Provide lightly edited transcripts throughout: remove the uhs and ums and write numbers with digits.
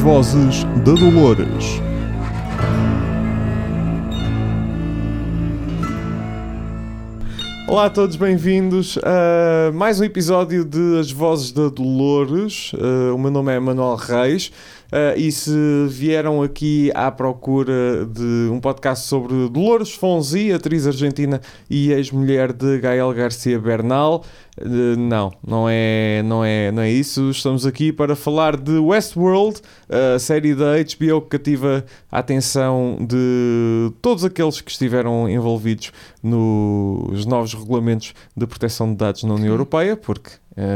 vozes da Dolores. Olá a todos, bem-vindos a mais um episódio de As Vozes da Dolores. O meu nome é Manuel Reis e se vieram aqui à procura de um podcast sobre Dolores Fonzi, atriz argentina e ex-mulher de Gael García Bernal, não é isso. Estamos aqui para falar de Westworld, a série da HBO que cativa a atenção de todos aqueles que estiveram envolvidos nos novos regulamentos de proteção de dados na União Europeia, porque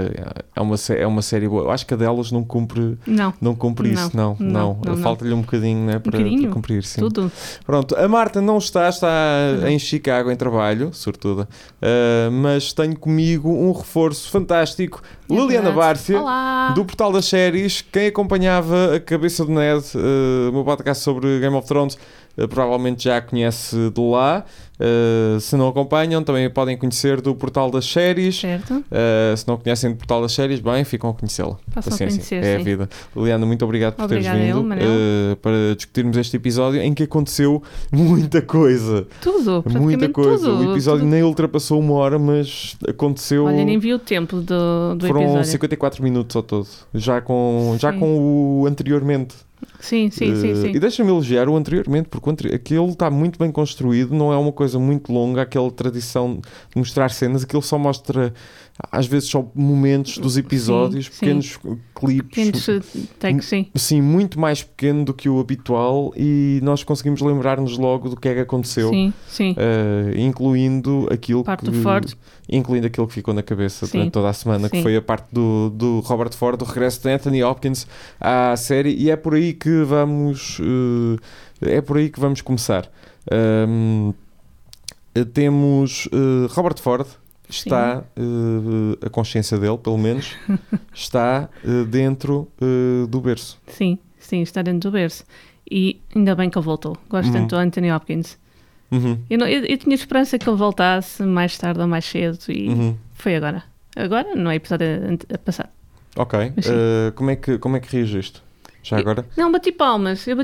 é uma série boa. Eu acho que a delas não cumpre isso. Não. Falta-lhe um bocadinho, né, para cumprir. Sim. Tudo. Pronto, a Marta não está em Chicago em trabalho, sobretudo, mas tenho comigo um reforço fantástico, Liliana Bárcia, do Portal das Séries. Quem acompanhava a Cabeça do Ned, o meu podcast sobre Game of Thrones, provavelmente já a conhece de lá. Se não acompanham, também podem conhecer do Portal das Séries. Certo. Se não conhecem do Portal das Séries, bem, ficam a conhecê-la. Paciência, é a vida. Liliana, muito obrigado por teres vindo para discutirmos este episódio em que aconteceu muita coisa. Muita coisa. Tudo. O episódio nem ultrapassou 1 hora, mas aconteceu... Olha, nem vi o tempo do Foram episódio. 54 minutos ao todo. Já com o anteriormente. Sim. E deixa-me elogiar o anteriormente, porque aquilo está muito bem construído, não é uma coisa muito longa, aquela tradição de mostrar cenas, aquilo só mostra, às vezes, só momentos dos episódios, pequenos clipes. Pequenos takes, sim, muito mais pequeno do que o habitual, e nós conseguimos lembrar-nos logo do que é que aconteceu. Sim. Incluindo aquilo Incluindo aquilo que ficou na cabeça durante toda a semana, que foi a parte do Robert Ford, do regresso de Anthony Hopkins à série, e é por aí que vamos começar. Temos Robert Ford, está, a consciência dele, pelo menos, está dentro do berço. Sim, está dentro do berço. E ainda bem que ele voltou. Gosto tanto do Anthony Hopkins. Eu tinha esperança que ele voltasse mais tarde ou mais cedo e foi agora. Agora não é episódio a passar. Ok. Como é que reagiste? Já agora? Não, bati palmas. Eu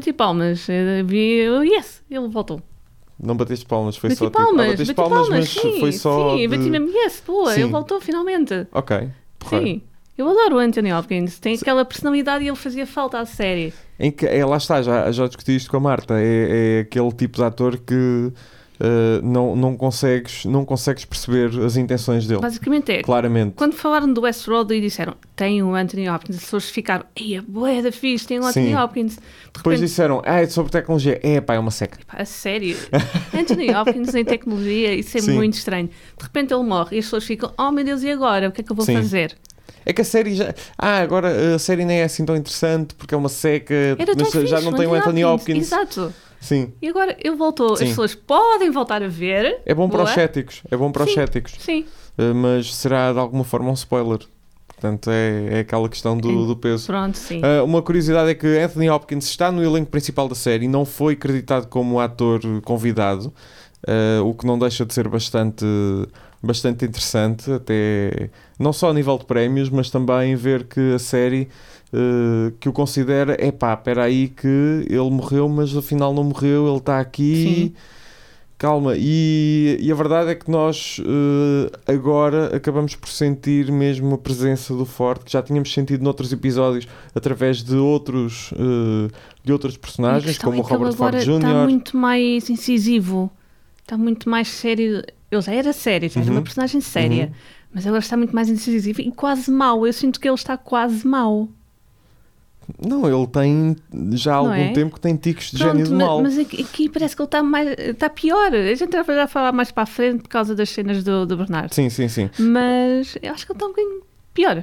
yes, ele voltou. Não batiste palmas, foi bati só palmas, batiste palmas, mas sim, foi só. Sim, bati mesmo, yes, boa, ele voltou finalmente. Ok. Sim. Eu adoro o Anthony Hopkins, tem aquela personalidade e ele fazia falta à série. Em que, lá está, já discuti isto com a Marta, é aquele tipo de ator que não consegues perceber as intenções dele. Basicamente é, claramente. Quando falaram do Westworld e disseram, tem o Anthony Hopkins, as pessoas ficaram, é bué da fixe, tem o Anthony Hopkins. Depois disseram, é sobre tecnologia, é uma seca. A sério, Anthony Hopkins em tecnologia, isso é muito estranho. De repente ele morre e as pessoas ficam, oh meu Deus, e agora? O que é que eu vou fazer? É que a série já... agora a série nem é assim tão interessante porque é uma seca, mas já não tem o Anthony Hopkins. Exato. Sim. E agora ele voltou. As pessoas podem voltar a ver. É bom para os céticos. Sim. Mas será de alguma forma um spoiler. Portanto, é aquela questão do peso. Pronto, sim. Uma curiosidade é que Anthony Hopkins está no elenco principal da série e não foi creditado como ator convidado, o que não deixa de ser bastante interessante, até não só a nível de prémios, mas também ver que a série que o considera, espera aí que ele morreu, mas afinal não morreu, ele está aqui. Sim. Calma, e a verdade é que nós agora acabamos por sentir mesmo a presença do Ford, que já tínhamos sentido noutros episódios através de outros personagens, como o Robert Ford Jr. Está muito mais incisivo, está muito mais sério. Ele já era sério, já era uma personagem séria, mas agora está muito mais incisivo e quase mau. Eu sinto que ele está quase mau. Não, ele tem já há algum tempo que tem tiques de gênio do mal. Mas aqui parece que ele está pior. A gente vai falar mais para a frente por causa das cenas do Bernardo. Sim. Mas eu acho que ele está um bocadinho pior.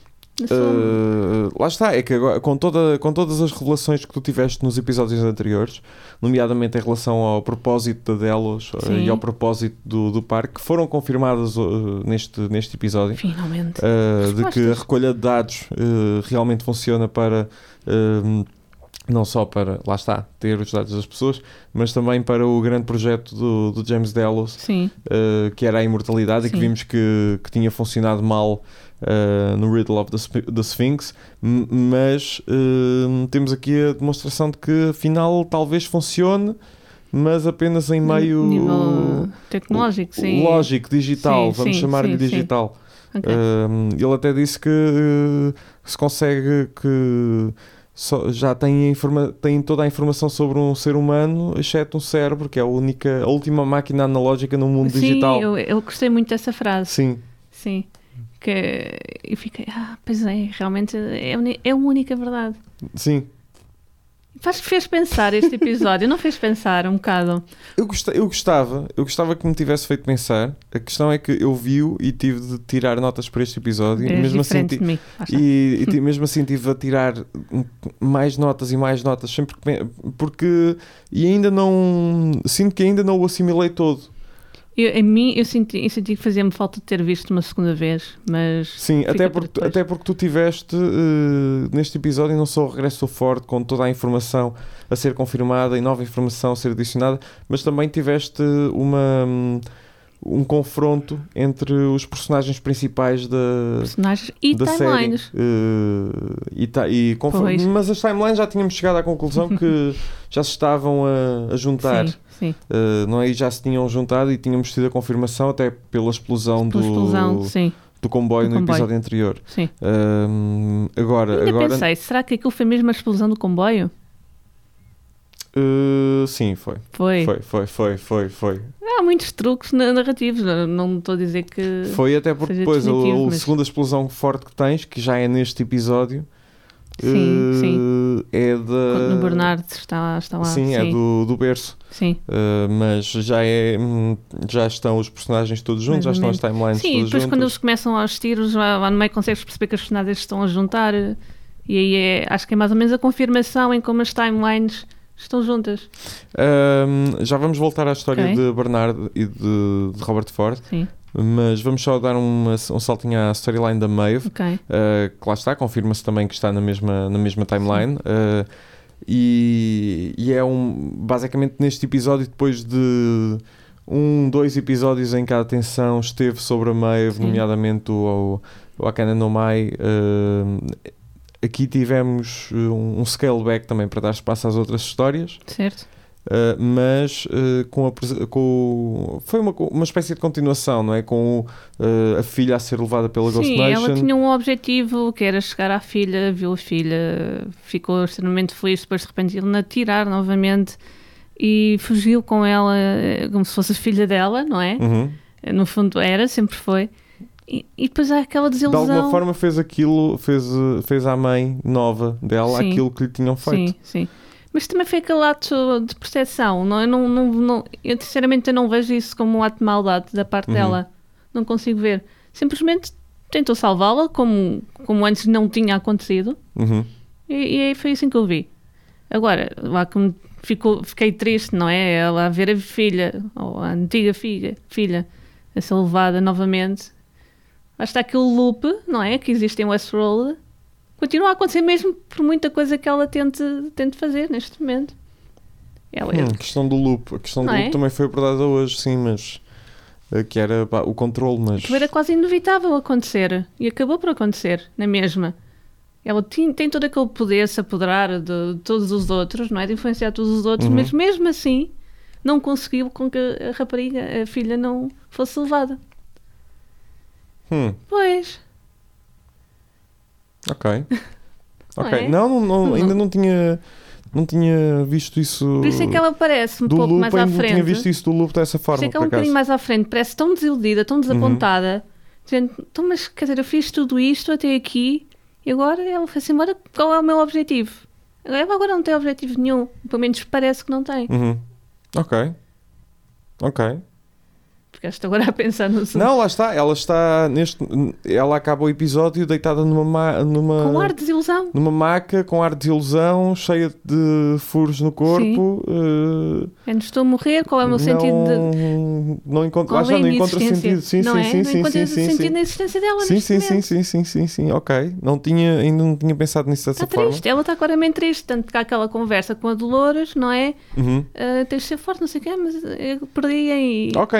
Lá está, é que agora, com todas as revelações que tu tiveste nos episódios anteriores, nomeadamente em relação ao propósito da Delos e ao propósito do parque, que foram confirmadas neste episódio. Finalmente. De que a recolha de dados realmente funciona para não só para, lá está, ter os dados das pessoas, mas também para o grande projeto do James Delos, que era a imortalidade. Sim. E que vimos que tinha funcionado mal no Riddle of the Sphinx, mas temos aqui a demonstração de que afinal talvez funcione, mas apenas em meio nível tecnológico, sim. Lógico, digital, vamos chamar-lhe digital. Okay. Ele até disse que se consegue que já tem toda a informação sobre um ser humano, exceto um cérebro, que é a última máquina analógica no mundo digital. Sim, eu gostei muito dessa frase. Sim. Que eu fiquei, pois é, realmente é a única verdade. Sim. Fez pensar este episódio, não fez pensar um bocado? Eu gostava que me tivesse feito pensar. A questão é que eu vi-o e tive de tirar notas para este episódio. E mesmo assim, de mim, e mesmo assim tive a tirar mais notas, sempre porque ainda não sinto que ainda não o assimilei todo. Eu senti que fazia-me falta de ter visto uma segunda vez, mas... Sim, até porque tu tiveste neste episódio não só o regresso do Ford com toda a informação a ser confirmada e nova informação a ser adicionada, mas também tiveste um confronto entre os personagens principais da timelines. Série. Mas as timelines já tínhamos chegado à conclusão que já se estavam a juntar. Sim. Não é? E já se tinham juntado e tínhamos tido a confirmação até pela explosão do comboio no episódio anterior. Sim. Agora pensei, será que aquilo foi mesmo a explosão do comboio? Sim, foi. Foi. Há muitos truques narrativos, não estou a dizer que... Foi até porque depois a segunda explosão forte que tens, que já é neste episódio, sim. É da... No Bernard está lá. Sim, é do berço. Sim. Mas já estão os personagens todos juntos, já estão as timelines todas juntas. Sim, depois quando eles começam aos tiros, lá no meio consegues perceber que os personagens estão a juntar, e aí acho que é mais ou menos a confirmação em como as timelines estão juntas. Já vamos voltar à história de Bernard e de Robert Ford. Sim. Mas vamos só dar um saltinho à storyline da Maeve, que lá está, confirma-se também que está na mesma timeline, e é basicamente neste episódio, depois de 2 episódios em que a atenção esteve sobre a Maeve, nomeadamente o Akane no Mai, aqui tivemos um scale back também para dar espaço às outras histórias. Certo. Mas foi uma espécie de continuação, não é? Com a filha a ser levada pela Ghost Nation. Sim, ela tinha um objetivo que era chegar à filha, viu a filha, ficou extremamente feliz, depois de repente ele a tirar novamente e fugiu com ela como se fosse a filha dela, não é? Uhum. No fundo sempre foi. E depois há aquela desilusão. De alguma forma fez à mãe nova dela aquilo que lhe tinham feito. Sim. Mas também foi aquele ato de percepção. Eu sinceramente não vejo isso como um ato de maldade da parte dela. Não consigo ver. Simplesmente tentou salvá-la como antes não tinha acontecido. E foi assim que eu vi. Agora, lá que fiquei triste, não é? Ela a ver a filha, ou a antiga filha a ser levada novamente. Lá está aquele loop, não é? Que existe em Westworld. Continua a acontecer mesmo por muita coisa que ela tente fazer neste momento. A questão do loop. A questão do loop também foi abordada hoje, sim, mas... que era o controle, mas... Que era quase inevitável acontecer. E acabou por acontecer, na mesma. Ela tem todo aquele poder de se apoderar de todos os outros, não é? De influenciar todos os outros, mas mesmo assim não conseguiu com que a rapariga, a filha, não fosse levada. Pois... Ok. Não, ainda não tinha visto isso. Por isso é que ela parece um pouco mais à frente. Não tinha visto isso do loop dessa forma. Por isso é que ela um bocadinho mais à frente, parece tão desiludida, tão desapontada, dizendo, então, mas quer dizer, eu fiz tudo isto até aqui e agora ela foi-se embora. Qual é o meu objetivo? Ela agora não tem objetivo nenhum, pelo menos parece que não tem. Ok. Ficaste agora a pensar no... Não, lá está. Ela acaba o episódio deitada numa... Com ar de desilusão. Numa maca, com ar de desilusão, cheia de furos no corpo. Estou a morrer, qual é o meu sentido de... Não encontra sentido. Sim. Não encontra sentido na existência dela Sim. Ok. Ainda não tinha pensado nisso dessa forma. Triste. Ela está claramente triste. Tanto que há aquela conversa com a Dolores, não é? Tens de ser forte, não sei o quê, mas eu perdi aí. Ok, então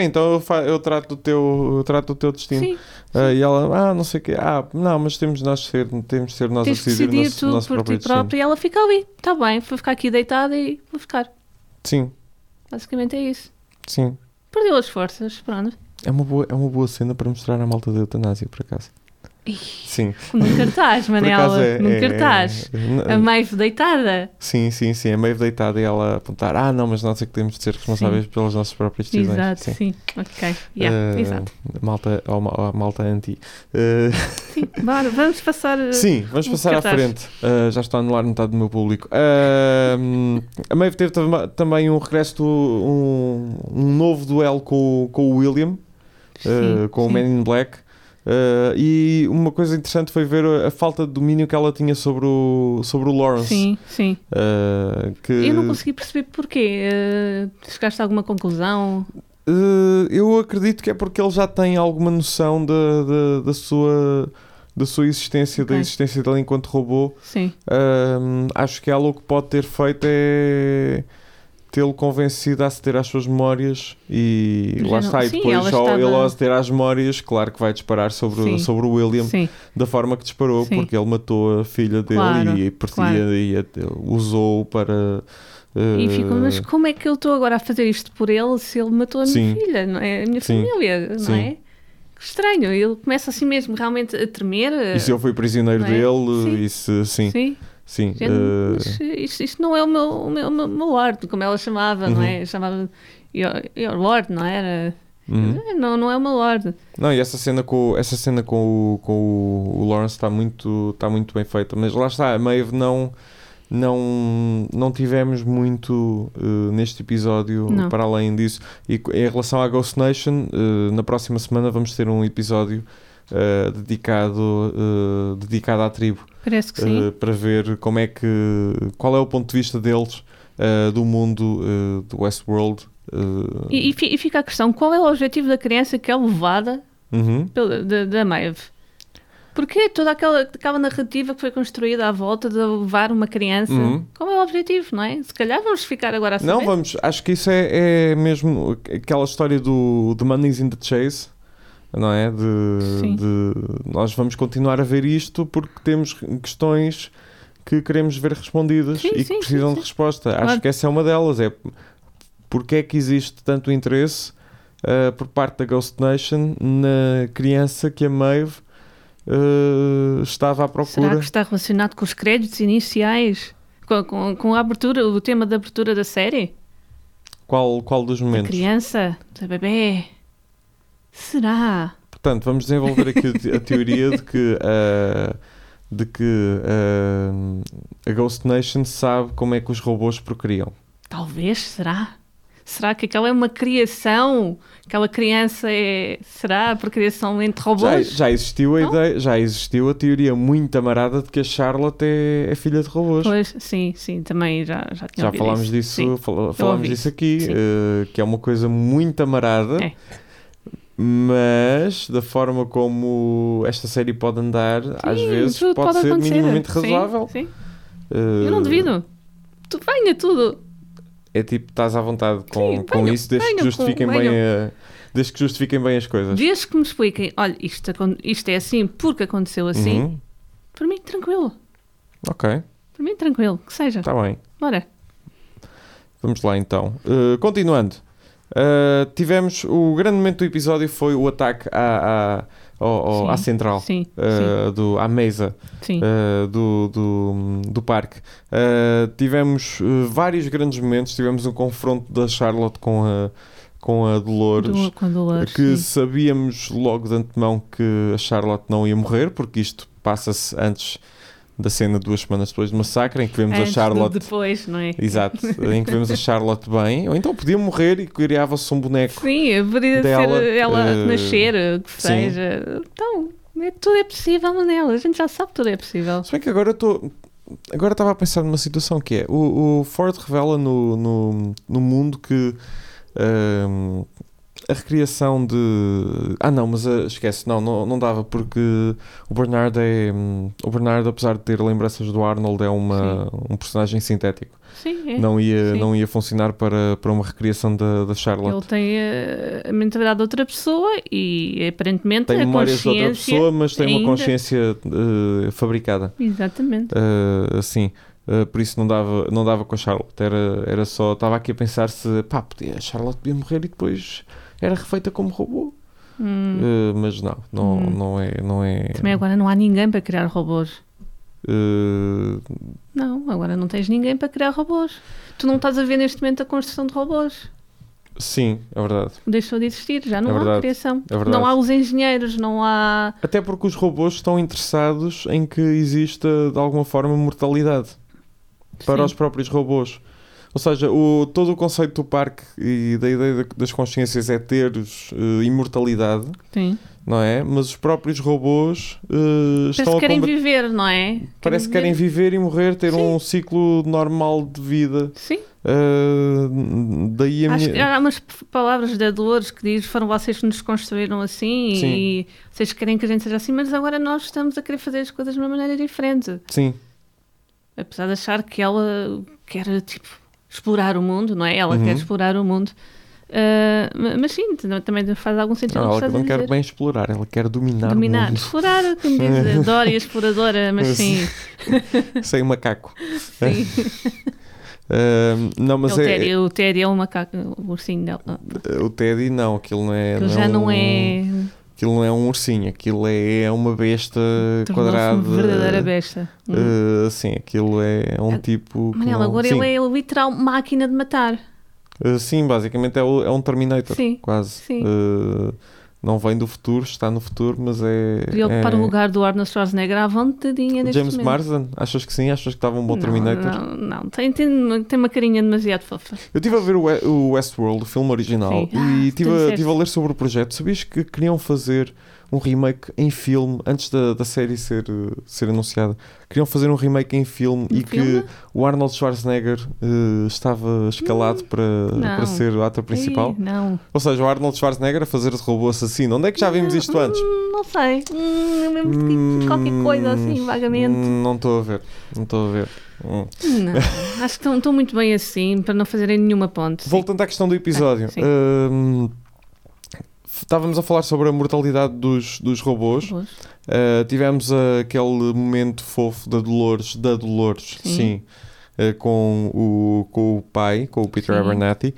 trato do teu destino. Sim. E ela, não sei o quê. Não, mas temos de ser nós a decidir tu nosso por próprio ti próprio. destino. E ela fica ali, está bem, vou ficar aqui deitada e vou ficar. Sim. Basicamente é isso. Sim. Perdeu as forças, pronto. É uma boa cena para mostrar a malta da eutanásia, por acaso. Sim. Num cartaz, Manela. Num cartaz. A Maeve deitada. Sim. A Maeve deitada e ela apontar. Não, mas nós é que temos de ser responsáveis pelas nossas próprias decisões. Exato, sim. Ok. Exato. Malta anti. Sim, bora, vamos passar. Sim, vamos passar à frente. Já estou a anular metade do meu público. A Maeve teve também um regresso, um novo duelo com o William, com o Man in Black. E uma coisa interessante foi ver a falta de domínio que ela tinha sobre o Lawrence. Sim. Eu não consegui perceber porquê. Chegaste a alguma conclusão? Eu acredito que é porque ele já tem alguma noção da sua existência, da existência dele enquanto robô. Sim. Acho que ela o que pode ter feito é tê-lo convencido a aceder às suas memórias e lá está, e depois ele ao aceder às memórias, claro que vai disparar sobre o William da forma que disparou, porque ele matou a filha dele e usou-o para... E fico, mas como é que eu estou agora a fazer isto por ele se ele matou a minha filha, não é? A minha família, não é? Que estranho, ele começa assim mesmo realmente a tremer. E se eu fui prisioneiro dele, Sim. Isto não é o meu Lord, como ela chamava, não é? Chamava your Lord, não era? Não é o meu Lord. Não, e essa cena com o Lawrence está muito bem feita, mas lá está, a Maeve não tivemos muito neste episódio para além disso. E em relação à Ghost Nation, na próxima semana vamos ter um episódio dedicado à tribo. Parece que sim. Para ver qual é o ponto de vista deles do mundo do Westworld. E fica a questão, qual é o objetivo da criança que é levada da Maeve? Porque toda aquela narrativa que foi construída à volta de levar uma criança, qual é o objetivo, não é? Se calhar vamos ficar agora a saber. Não, acho que isso é mesmo aquela história do The Money's in the Chase, não é? Nós vamos continuar a ver isto porque temos questões que queremos ver respondidas que precisam de resposta. Acho que essa é uma delas, é porque é que existe tanto interesse por parte da Ghost Nation na criança que a Maeve estava à procura. Será que está relacionado com os créditos iniciais? Com a abertura, o tema da abertura da série? Qual dos momentos? Da criança, da bebê. Será? Portanto, vamos desenvolver aqui a teoria de que a Ghost Nation sabe como é que os robôs procriam. Talvez, será? Será que aquela é uma criação? Aquela criança será a procriação entre robôs? Já existiu a ideia, já existiu a teoria muito amarada de que a Charlotte é filha de robôs. Pois, sim, também já tinha ouvido falámos isso. disso. Falámos disso aqui, que é uma coisa muito amarada. Mas da forma como esta série pode andar, às vezes pode ser minimamente razoável. Sim. Eu não duvido. Venha tudo. É tipo, estás à vontade com isso, desde que justifiquem bem as coisas. Desde que me expliquem, olha, isto é assim porque aconteceu assim, para mim tranquilo. Ok. Para mim tranquilo, que seja. Está bem. Bora. Vamos lá então. Continuando. Tivemos o grande momento do episódio foi o ataque à central, à mesa do parque. Tivemos vários grandes momentos. Tivemos um confronto da Charlotte com a Dolores, que sabíamos logo de antemão que a Charlotte não ia morrer, porque isto passa-se antes da cena 2 semanas depois do massacre, em que vemos a Charlotte... depois, não é? Exato, em que vemos a Charlotte bem, ou então podia morrer e criava-se um boneco. Sim, poderia ser ela nascer, o que seja. Então, tudo é possível, Manela, a gente já sabe que tudo é possível. Se bem que agora estava a pensar numa situação que é, o Ford revela no mundo que a recriação de... não, mas esquece, não dava, porque o Bernard, apesar de ter lembranças do Arnold, é um personagem sintético. Sim, é. Não ia funcionar para uma recriação da Charlotte. Ele tem a mentalidade de outra pessoa e aparentemente tem a memórias de outra pessoa, mas tem uma consciência fabricada. Exatamente. Sim. Por isso não dava com a Charlotte. Era só... Estava aqui a pensar se... a Charlotte podia morrer e depois era refeita como robô. Mas não é... Também agora não há ninguém para criar robôs. Não, agora não tens ninguém para criar robôs. Tu não estás a ver neste momento a construção de robôs. Sim, é verdade. Deixou de existir, já não há criação. É verdade. Não há os engenheiros, não há... Até porque os robôs estão interessados em que exista de alguma forma mortalidade para os próprios robôs. Ou seja, todo o conceito do parque e da ideia das consciências é ter imortalidade. Sim. Não é? Mas os próprios robôs estão a querem viver, não é? Parece que querem viver e morrer, ter um ciclo normal de vida. Sim. Daí Acho que há umas palavras da Dolores que diz: foram vocês que nos construíram assim. Sim. E vocês querem que a gente seja assim, mas agora nós estamos a querer fazer as coisas de uma maneira diferente. Sim. Apesar de achar que ela quer, explorar o mundo, não é? Ela quer explorar o mundo. Mas sim, também faz algum sentido. Ela não quer bem explorar, ela quer dominar o mundo. Explorar, como diz, Dora e a exploradora, mas sim. Sem macaco. Sim. Não, mas o Teddy é um macaco, o ursinho dela. O Teddy não, aquilo não é... Aquilo não é um ursinho, aquilo é uma besta quadrada. Uma verdadeira besta. Sim, aquilo é um tipo... Manela, agora ele é a literal máquina de matar. Sim, basicamente é um Terminator, quase. Sim. Não vem do futuro, está no futuro, mas é... Podia ocupar o lugar do Arnold Schwarzenegger à vontadinha neste James momento. Marsden, achas que sim? Achas que estava um bom Terminator? Não. Tem uma carinha demasiado fofa. Eu estive a ver o Westworld, o filme original, e estive a ler sobre o projeto. Sabias que queriam fazer um remake em filme, antes da série ser anunciada? Queriam fazer um remake em filme que o Arnold Schwarzenegger estava escalado para ser o ator principal. Não. Ou seja, o Arnold Schwarzenegger a fazer de robô assassino. Onde é que já vimos isto antes? Não sei. Qualquer coisa assim, vagamente. Não estou a ver. Não, acho que estão muito bem assim, para não fazerem nenhuma ponte. Voltando à questão do episódio. Estávamos a falar sobre a mortalidade dos robôs. Tivemos aquele momento fofo da Dolores, sim, com o pai, com o Peter Abernathy,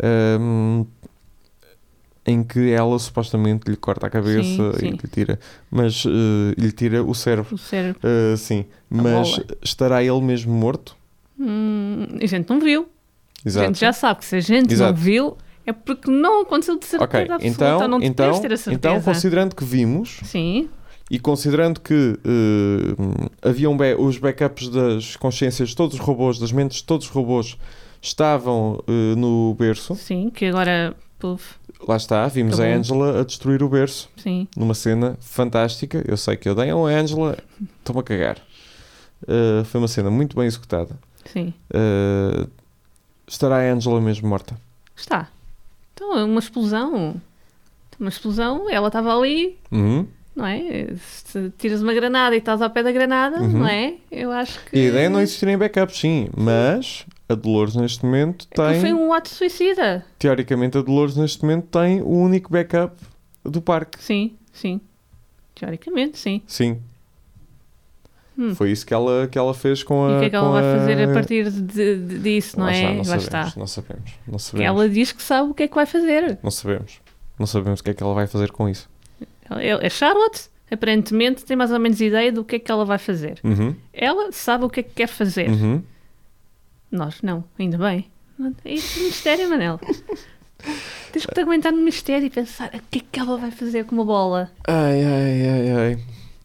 em que ela supostamente lhe corta a cabeça e lhe tira, mas lhe tira o cérebro. Sim, mas estará ele mesmo morto? A gente não viu. Exato. A gente já sabe que se a gente não viu, é porque não aconteceu de certeza absoluta. Não podemos ter a certeza. Então, considerando que vimos... Sim. E considerando que haviam os backups das consciências de todos os robôs, das mentes de todos os robôs, estavam no berço. Sim, que agora... Lá está, vimos a Angela a destruir o berço. Sim. Numa cena fantástica. Eu sei que odeiam a Angela, estou-me a cagar. Foi uma cena muito bem executada. Sim. Estará a Angela mesmo morta? Está. Então, é uma explosão. Ela estava ali... Não é? Se tiras uma granada e estás ao pé da granada, não é? Eu acho que... E a ideia é não existirem backups, sim. Mas a Dolores neste momento tem... Foi um ato suicida. Teoricamente a Dolores neste momento tem o único backup do parque. Sim. Teoricamente, sim. Sim. Foi isso que ela fez com a... E o que é que ela vai fazer a partir disso, não é? Não sabemos. Que ela diz que sabe o que é que vai fazer. Não sabemos o que é que ela vai fazer com isso. A Charlotte, aparentemente, tem mais ou menos ideia do que é que ela vai fazer. Ela sabe o que é que quer fazer. Nós não, ainda bem. É isso o mistério, Manel. Tens que te aguentar no mistério e pensar o que é que ela vai fazer com uma bola. Ai.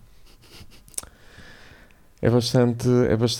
É bastante...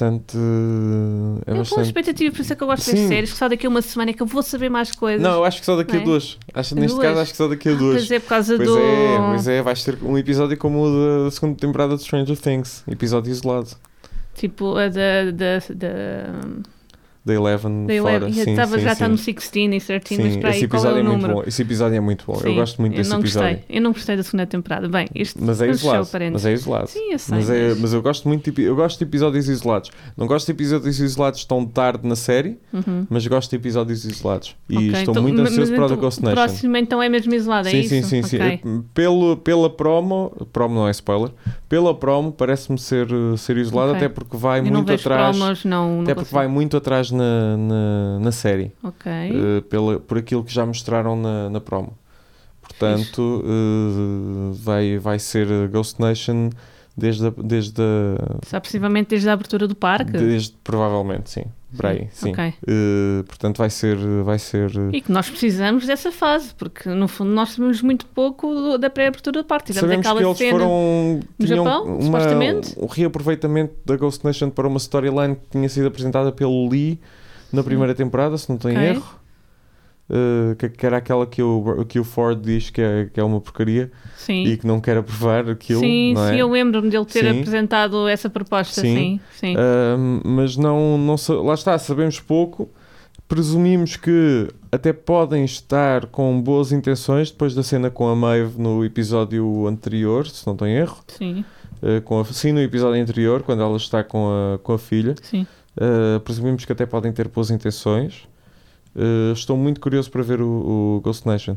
Eu com expectativa, por isso é que eu gosto de ver séries, que só daqui a uma semana é que eu vou saber mais coisas. Não, eu acho que só daqui a duas. Neste caso, acho que só daqui a duas. Pois é, por causa Pois é, vais ter um episódio como o da segunda temporada de Stranger Things. Episódio isolado. Tipo, a da da Eleven fora. Já está no 16 e 13, mas para aí, qual é o número? Bom. Esse episódio é muito bom. Sim, eu gosto muito desse episódio. Eu não gostei da segunda temporada. Bem, mas é isolado. Sim, eu sei. Mas eu gosto muito eu gosto de episódios isolados. Não gosto de episódios isolados tão tarde na série, mas gosto de episódios isolados. E estou muito ansioso para o The Ghost Nation. O próximo então é mesmo isolado, é isso? Sim. Pela promo não é spoiler, pela promo parece-me ser isolado, até porque vai muito atrás. Até porque vai muito atrás na série. Por aquilo que já mostraram na promo. Portanto, vai ser Ghost Nation desde possivelmente desde a abertura do parque? Provavelmente, sim. Sim. Portanto, vai ser... E que nós precisamos dessa fase, porque no fundo nós sabemos muito pouco da pré-abertura do parque. Sabemos que eles tinham no Japão, supostamente. Um reaproveitamento da Ghost Nation para uma storyline que tinha sido apresentada pelo Lee na primeira temporada, se não tenho erro. Que era aquela que o Ford diz que é uma porcaria. Sim. E que não quer aprovar aquilo. Sim, não é? Eu lembro-me dele ter apresentado essa proposta. Sim. Mas não lá está, sabemos pouco. Presumimos que até podem estar com boas intenções depois da cena com a Maeve no episódio anterior, se não tenho erro. Sim. Sim, no episódio anterior, quando ela está com a filha. Sim. Presumimos que até podem ter boas intenções. Estou muito curioso para ver o Ghost Nation.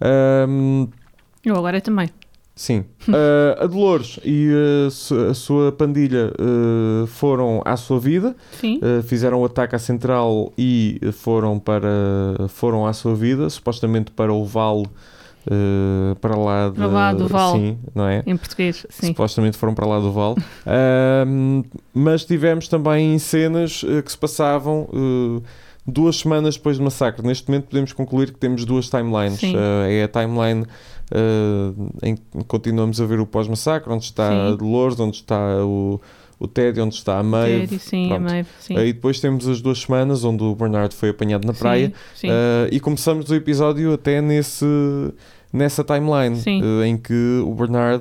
Eu agora também. Sim. A Dolores e a sua pandilha foram à sua vida. Sim. Fizeram o ataque à central e foram à sua vida, supostamente para levá-lo para lá do Val. Sim, não é? Em português, sim. Supostamente foram para lá do Val. Mas tivemos também cenas que se passavam 2 semanas depois do massacre. Neste momento podemos concluir que temos 2 timelines. É a timeline em que continuamos a ver o pós-massacre, onde está a Dolores, onde está o Teddy, onde está a Maeve. A Maeve, sim. Aí depois temos as 2 semanas onde o Bernard foi apanhado na praia. Sim. E começamos o episódio até nessa timeline em que o Bernard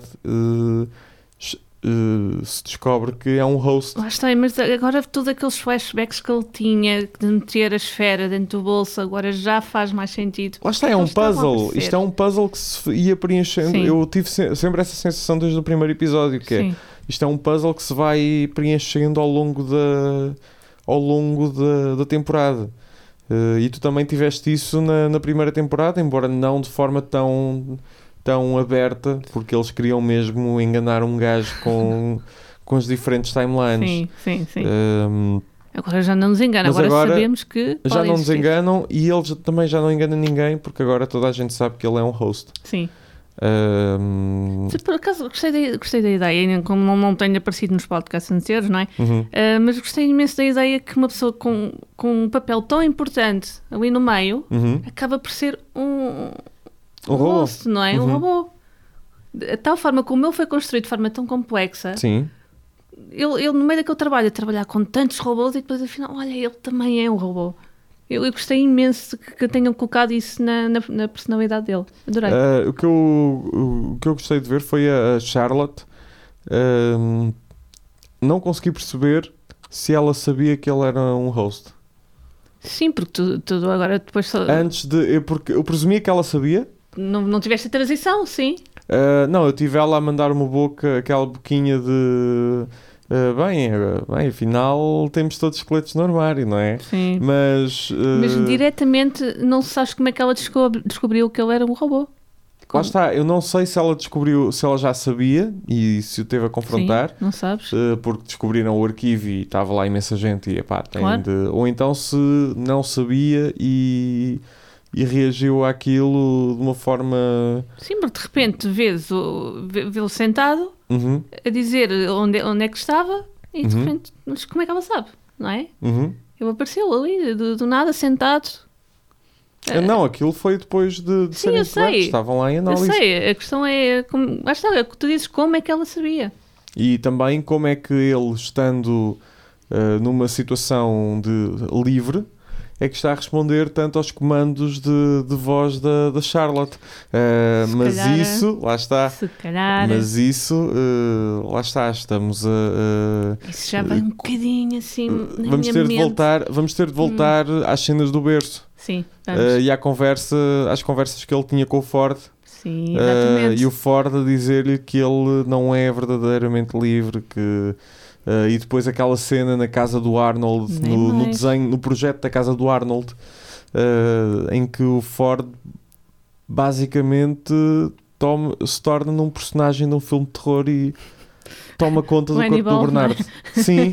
se descobre que é um host. Lá está, mas agora todos aqueles flashbacks que ele tinha de meter a esfera dentro do bolso agora já faz mais sentido. Lá está, é um puzzle. Isto é um puzzle que se ia preenchendo. Sim. Eu tive sempre essa sensação desde o primeiro episódio, que isto é um puzzle que se vai preenchendo ao longo da temporada. E tu também tiveste isso na primeira temporada, embora não de forma tão aberta, porque eles queriam mesmo enganar um gajo com as diferentes timelines. Sim. Agora já não nos enganam, agora sabemos que já não existir. nos enganam e eles também já não enganam ninguém, porque agora toda a gente sabe que ele é um host. Sim. Por acaso gostei da ideia, como não tenho aparecido nos podcasts anteriores, não é? Mas gostei imenso da ideia que uma pessoa com um papel tão importante ali no meio acaba por ser um robô, não é? Um robô. A tal forma como ele foi construído de forma tão complexa. Sim. Ele no meio daquele trabalho, a trabalhar com tantos robôs e depois afinal, olha, ele também é um robô. Eu gostei imenso que tenham colocado isso na personalidade dele. Adorei. O que eu gostei de ver foi a Charlotte. Não consegui perceber se ela sabia que ele era um host. Sim, porque tudo agora depois... Porque eu presumia que ela sabia. Não tiveste a transição, sim. Não, eu tive ela a mandar uma aquela boquinha de... bem, afinal temos todos esqueletos no armário, não é? Sim. Mas diretamente não sabes como é que ela descobriu que ele era um robô. Lá está, eu não sei se ela descobriu, se ela já sabia e se o teve a confrontar. Sim, não sabes. Porque descobriram o arquivo e estava lá imensa gente e claro. Ou então se não sabia e reagiu àquilo de uma forma... Sim, porque de repente vê-lo sentado a dizer onde é que estava e de repente, mas como é que ela sabe, não é? Ele apareceu ali, do nada, sentado. Não, aquilo foi depois de serem descobertos. Estavam lá em análise. Eu sei, a questão é... tu dizes como é que ela sabia. E também como é que ele, estando numa situação livre, é que está a responder tanto aos comandos de voz da Charlotte. Mas calhar, isso, lá está. Se calhar. Mas isso, lá está, estamos a... Isso já vai um bocadinho assim na vamos minha ter mente. Vamos ter de voltar às cenas do berço. Sim, vamos. E às conversas que ele tinha com o Ford. Sim, exatamente. E o Ford a dizer-lhe que ele não é verdadeiramente livre, que... e depois aquela cena na casa do Arnold, no desenho, no projeto da casa do Arnold, em que o Ford basicamente se torna num personagem de um filme de terror e toma conta do corpo do Bernardo. Sim.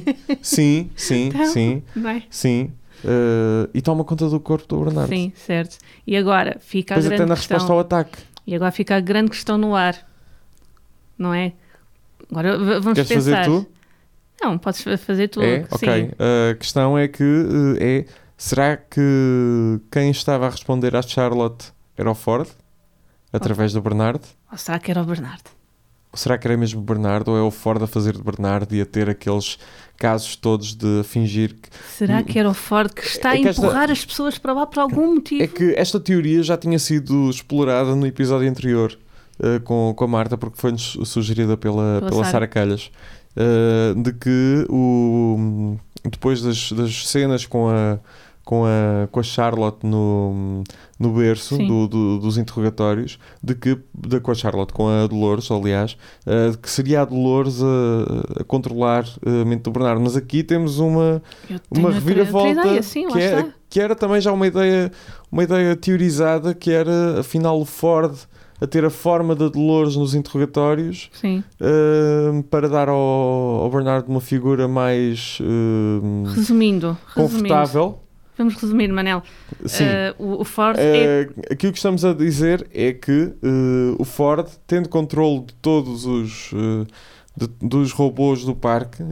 E toma conta do corpo do Bernardo. Sim, certo. E agora fica depois a grande até na questão. resposta ao ataque. E agora fica a grande questão no ar. Não é? Agora vamos Queres pensar. fazer tu? Não, podes fazer tu. É? Ok. Sim. A questão é que será que quem estava a responder à Charlotte era o Ford? Através do Bernardo? Ou será que era o Bernardo? Ou será que era mesmo o Bernardo? Ou é o Ford a fazer de Bernardo e a ter aqueles casos todos de fingir que... Será que era o Ford que está a empurrar as pessoas para lá por algum motivo? É que esta teoria já tinha sido explorada no episódio anterior com a Marta, porque foi-nos sugerida pela Sara Calhas. De que depois das cenas com a Charlotte no berço dos interrogatórios, com a Charlotte, com a Dolores, aliás, de que seria a Dolores a controlar a mente do Bernardo. Mas aqui temos uma reviravolta que era também já uma ideia teorizada, que era afinal o Ford a ter a forma da Dolores nos interrogatórios. Sim. Para dar ao Bernardo uma figura mais resumindo. Confortável. Vamos resumir, Manel. Sim. O Ford aquilo que estamos a dizer é que o Ford, tendo controle de todos dos robôs do parque,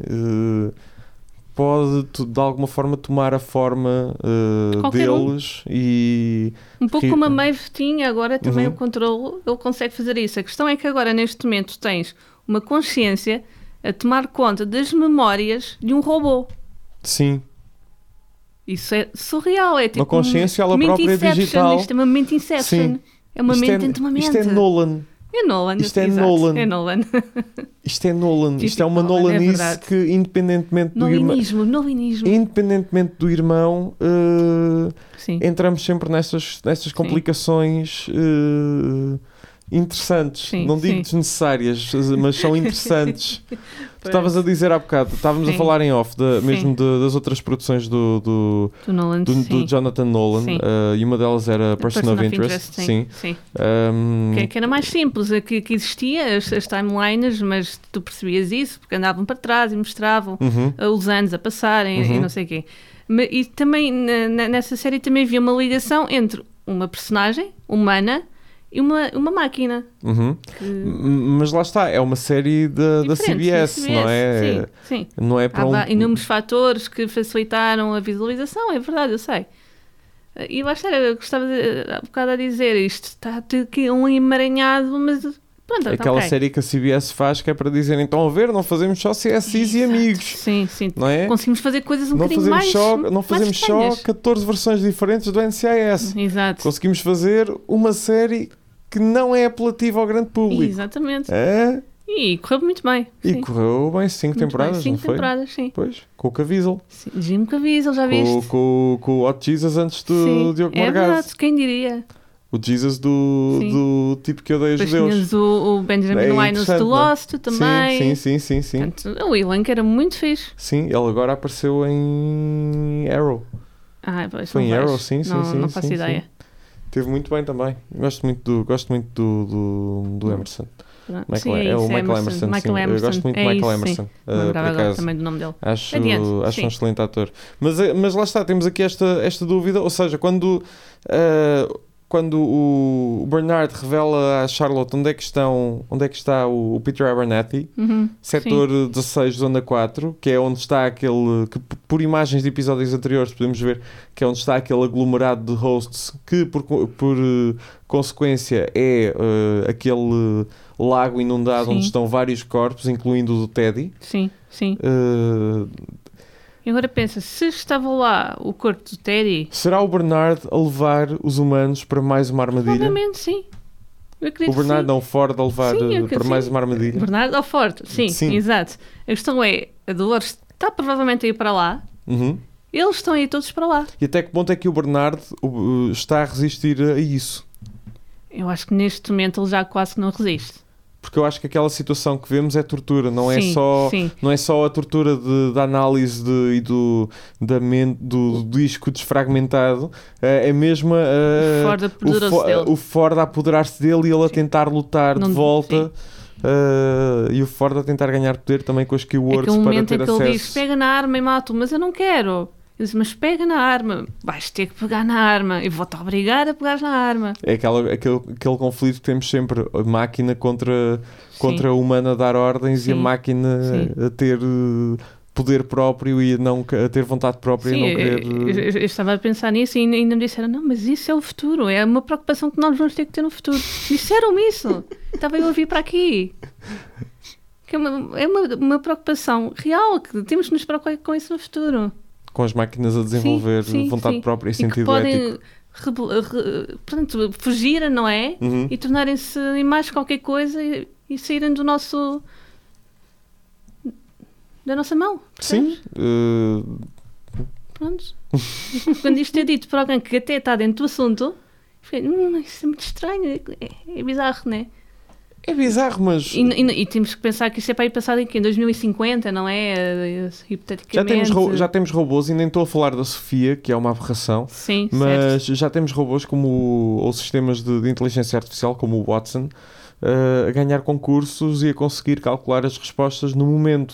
pode de alguma forma tomar a forma deles e... Um pouco como a Maeve tinha agora também o controle, ele consegue fazer isso. A questão é que agora neste momento tens uma consciência a tomar conta das memórias de um robô. Sim. Isso é surreal, é tipo uma consciência ela própria digital. Isto é uma mente Inception. Sim. É uma mente dentro de uma mente. Isto é Nolan. É Nolan. Isto é Nolan. É Nolan. Isto é Nolan. Isto é uma Nolanice que independentemente do irmão... Nolinismo. Independentemente do irmão, entramos sempre nestas complicações interessantes. Sim, não digo desnecessárias, mas são interessantes. Tu estavas a dizer há bocado, estávamos a falar em off mesmo das outras produções do Jonathan Nolan, e uma delas era Person of Interest. Sim. Que era mais simples, que existia as timelines, mas tu percebias isso porque andavam para trás e mostravam os anos a passarem e não sei o quê. E também nessa série também havia uma ligação entre uma personagem humana e uma máquina. Mas lá está, é uma série da CBS, não é? Sim. Não é para há inúmeros fatores que facilitaram a visualização, é verdade, eu sei. E lá está, eu gostava há bocado a dizer, isto está aqui um emaranhado, mas pronto, aquela série que a CBS faz que é para dizer, então a ver, não fazemos só CSIs e amigos. Sim. Não é? Conseguimos fazer coisas um bocadinho mais... Não fazemos só 14 versões diferentes do NCIS. Exato. Conseguimos fazer uma série que não é apelativa ao grande público. Exatamente. É? E correu muito bem. E correu bem 5 temporadas, não foi? 5 temporadas, sim. Pois, com o Caviezel. Jim Caviezel, já viste? Com o Hot Jesus antes do Diogo Morgado. É verdade, quem diria? O Jesus do tipo que odeia judeus. Depois tinhas o Benjamin Linus do Lost também. Sim. Portanto, o elenco era muito fixe. Sim, ele agora apareceu em Arrow. Pois foi em Arrow, sim. Não faço ideia. Teve muito bem também. Gosto muito do Emerson. É o Michael Emerson. Eu gosto muito de Michael Emerson. Lembrava agora também do nome dele. Acho um excelente ator. Mas lá está, temos aqui esta dúvida. Ou seja, quando o Bernard revela à Charlotte onde é que está o Peter Abernathy, setor 16, zona 4, que é onde está aquele, que por imagens de episódios anteriores podemos ver que é onde está aquele aglomerado de hosts, que por consequência é aquele lago inundado onde estão vários corpos, incluindo o do Teddy. Sim. E agora pensa, se estava lá o corpo do Teddy... Será o Bernard a levar os humanos para mais uma armadilha? Provavelmente sim. Eu acredito o Bernard que sim. não, o Ford a levar para mais uma armadilha? Bernard ou Ford, sim, exato. A questão é, a Dolores está provavelmente a ir para lá. Eles estão aí todos para lá. E até que ponto é que o Bernard está a resistir a isso? Eu acho que neste momento ele já quase não resiste. Porque eu acho que aquela situação que vemos é tortura, não é só a tortura da análise do disco desfragmentado, é mesmo o Ford a apoderar-se dele e ele a tentar lutar de volta. E o Ford a tentar ganhar poder também com as keywords para ter acesso. Ele diz, pega na arma e mata-o, mas eu não quero. Ele diz, mas pega na arma, vais ter que pegar na arma, eu vou-te obrigar a pegar na arma. É aquele conflito que temos sempre, a máquina contra a humana a dar ordens e a máquina a ter poder próprio e a ter vontade própria e não querer... Eu estava a pensar nisso e ainda me disseram, não, mas isso é o futuro, é uma preocupação que nós vamos ter que ter no futuro. Disseram-me isso, estava eu a vir para aqui. Que é uma preocupação real, que temos que nos preocupar com isso no futuro. Com as máquinas a desenvolver vontade própria e sentido ético. Portanto, fugir, não é? E tornarem-se em mais qualquer coisa e saírem da nossa mão. Percebes? Sim. Pronto. Quando isto é dito por alguém que até está dentro do assunto, isso é muito estranho, é bizarro, não é? É bizarro, mas... E temos que pensar que isto é para ir passado em 2050, não é? Hipoteticamente. Já temos robôs, e nem estou a falar da Sofia, que é uma aberração. Sim, mas certo. Já temos robôs ou sistemas de inteligência artificial, como o Watson, a ganhar concursos e a conseguir calcular as respostas no momento.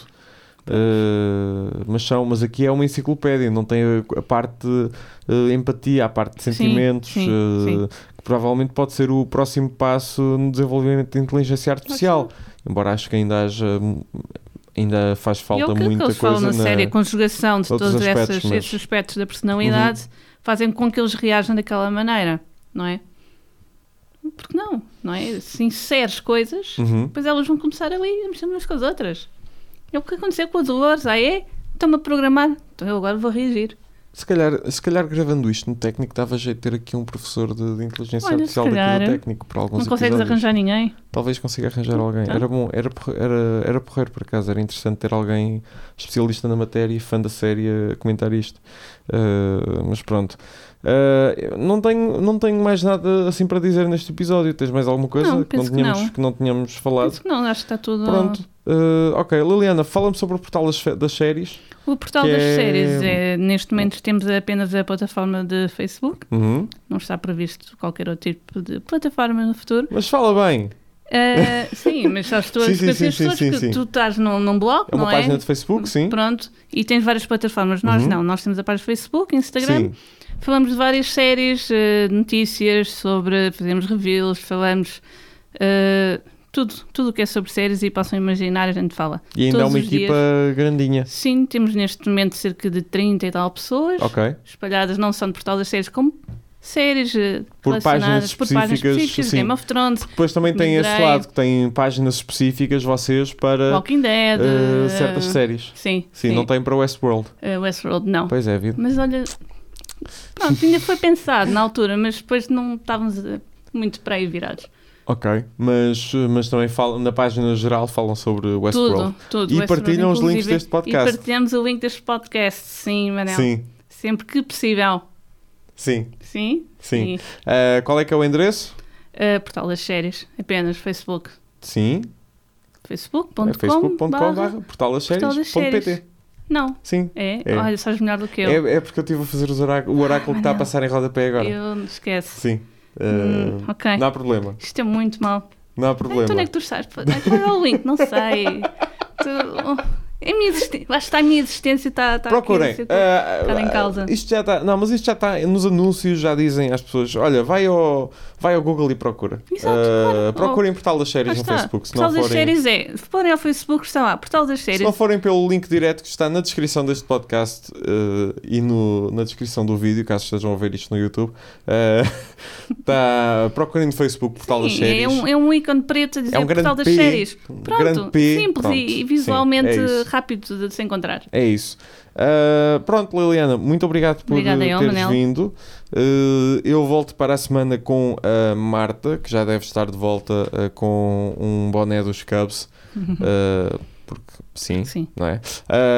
Mas aqui é uma enciclopédia, não tem a parte de empatia, a parte de sentimentos, que provavelmente pode ser o próximo passo no desenvolvimento de inteligência artificial, embora acho que ainda faz falta muita coisa. Falam na série, a conjugação de todos esses aspectos da personalidade fazem com que eles reajam daquela maneira, não é? Porque não é? Se inseres coisas, depois elas vão começar ali a mexer umas com as outras. É o que aconteceu com a Dolores. Estão-me a programar, então eu agora vou reagir. Se calhar gravando isto no técnico dava jeito de ter aqui um professor de inteligência artificial daqui no técnico para alguns episódios. Não consegues arranjar ninguém? Talvez consiga arranjar alguém. Era bom, era porreiro por acaso, era interessante ter alguém especialista na matéria e fã da série a comentar isto. Mas pronto. Não tenho mais nada assim para dizer neste episódio. Tens mais alguma coisa que não tínhamos falado? Penso que não, acho que está tudo... Pronto. Ok, Liliana, fala-me sobre o portal das séries. O portal das séries neste momento temos apenas a plataforma de Facebook. Não está previsto qualquer outro tipo de plataforma no futuro. Mas fala bem. Sim, mas sabes tu que tu estás num blog, não é? É uma página de Facebook, sim. Pronto, e tens várias plataformas. Nós não, nós temos a página de Facebook, Instagram. Sim. Falamos de várias séries, notícias sobre, fazemos reviews, falamos tudo o que é sobre séries e possam imaginar, a gente fala. E ainda é uma equipa grandinha. Sim, temos neste momento cerca de 30 e tal pessoas, espalhadas não só no portal das séries, como séries por páginas específicas, Game of Thrones. Depois também tem esse lado, que tem páginas específicas vocês para Walking Dead, certas séries. Sim, não tem para Westworld. Westworld não. Pois é, vida. Mas olha, pronto, ainda foi pensado na altura, mas depois não estávamos muito para aí virados. Ok, mas também na página geral falam sobre Westworld. Tudo. E partilham os links deste podcast. E partilhamos o link deste podcast, sim, Manel. Sim. Sempre que possível. Sim. Sim? Sim. Qual é que é o endereço? Portal das séries, apenas Facebook. Sim. facebook.com/portaldassérios.pt. Não. Sim. Olha, sabes melhor do que eu. É porque eu estive a fazer o oráculo que está a passar em rodapé agora. Eu não esqueço. Sim. Ok. Não há problema. Isto é muito mau. Não há problema. Então onde é que tu estás? Qual é o link? Não sei. Lá está a minha existência, está procurem. Está em causa. Isto já está. Não, mas isto já está. Nos anúncios já dizem às pessoas: olha, vai ao Google e procura. Exato, procurem Portal das Séries no Facebook. Portal das Séries se forem ao Facebook, está lá. Portal das Séries. Se não forem pelo link direto que está na descrição deste podcast e na descrição do vídeo, caso estejam a ver isto no YouTube, procurem no Facebook Portal das Séries. É um ícone preto a dizer Portal das Séries. Pronto, simples e visualmente rápido de se encontrar. É isso. Pronto, Liliana, muito obrigado por teres vindo. Eu volto para a semana com a Marta, que já deve estar de volta com um boné dos Cubs. Porque sim, não é?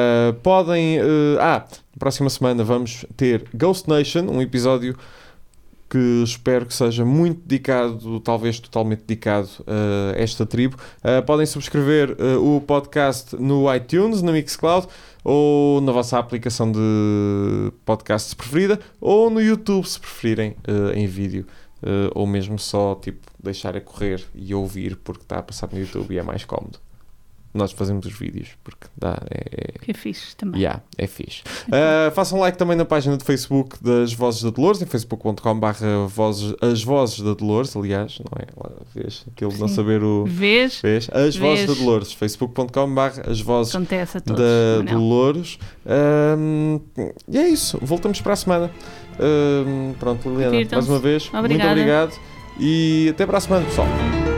Na próxima semana vamos ter Ghost Nation, um episódio que espero que seja muito dedicado, talvez totalmente dedicado a esta tribo. Podem subscrever o podcast no iTunes, na Mixcloud, ou na vossa aplicação de podcasts preferida, ou no YouTube, se preferirem, em vídeo. Ou mesmo só tipo deixar a correr e ouvir, porque está a passar no YouTube e é mais cómodo. Nós fazemos os vídeos porque dá, que é fixe também. É fixe. Façam like também na página do Facebook das Vozes da Dolores, em facebook.com/as Vozes da Dolores, aliás, não é? Vês aquilo de não saber o... Vês? As Vozes da Dolores, facebook.com/as Vozes da Dolores. E é isso, voltamos para a semana. Pronto, Liliana, mais uma vez, muito obrigado e até para a semana, pessoal.